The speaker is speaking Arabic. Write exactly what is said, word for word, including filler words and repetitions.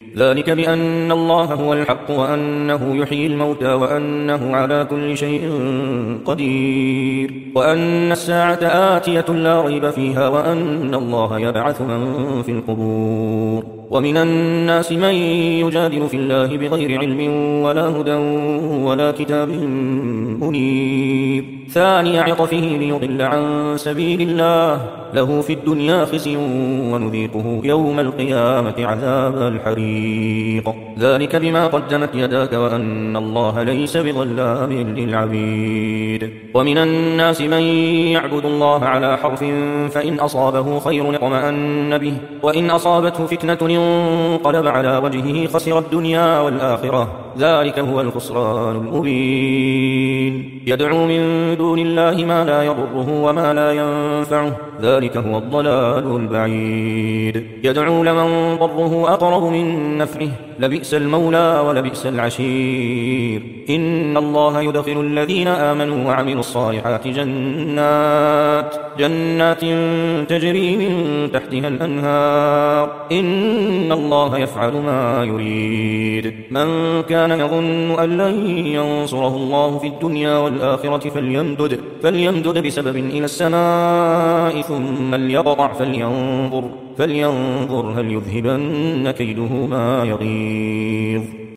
ذلك بأن الله هو الحق وأنه يحيي الموتى وأنه على كل شيء قدير وأن الساعة آتية لا ريب فيها وأن الله يبعث من في القبور ومن الناس من يجادل في الله بغير علم ولا هدى ولا كتاب منير ثاني عطفه ليضل عن سبيل الله له في الدنيا خزي ونذيقه يوم القيامة عذاب الحريق ذلك بما قدمت يداك وأن الله ليس بظلام للعبيد ومن الناس من يعبد الله على حرف فإن أصابه خير اطمأن به وإن أصابته فتنة انقلب على وجهه خسر الدنيا والآخرة ذلك هو الخسران المبين يدعو من دون الله ما لا يضره وما لا ينفعه ذلك هو الضلال البعيد يدعو لمن ضره أقرب من نفعه لبئس المولى ولبئس العشير إن الله يدخل الذين آمنوا وعملوا الصالحات جنات جنات تجري من تحتها الأنهار إن الله يفعل ما يريد من كان يظن أن لن ينصره الله في الدنيا والآخرة فليمدد, فليمدد بسبب إلى السماء ثم ليقطع فلينظر, فلينظر هل يذهبن كيده ما يغيظ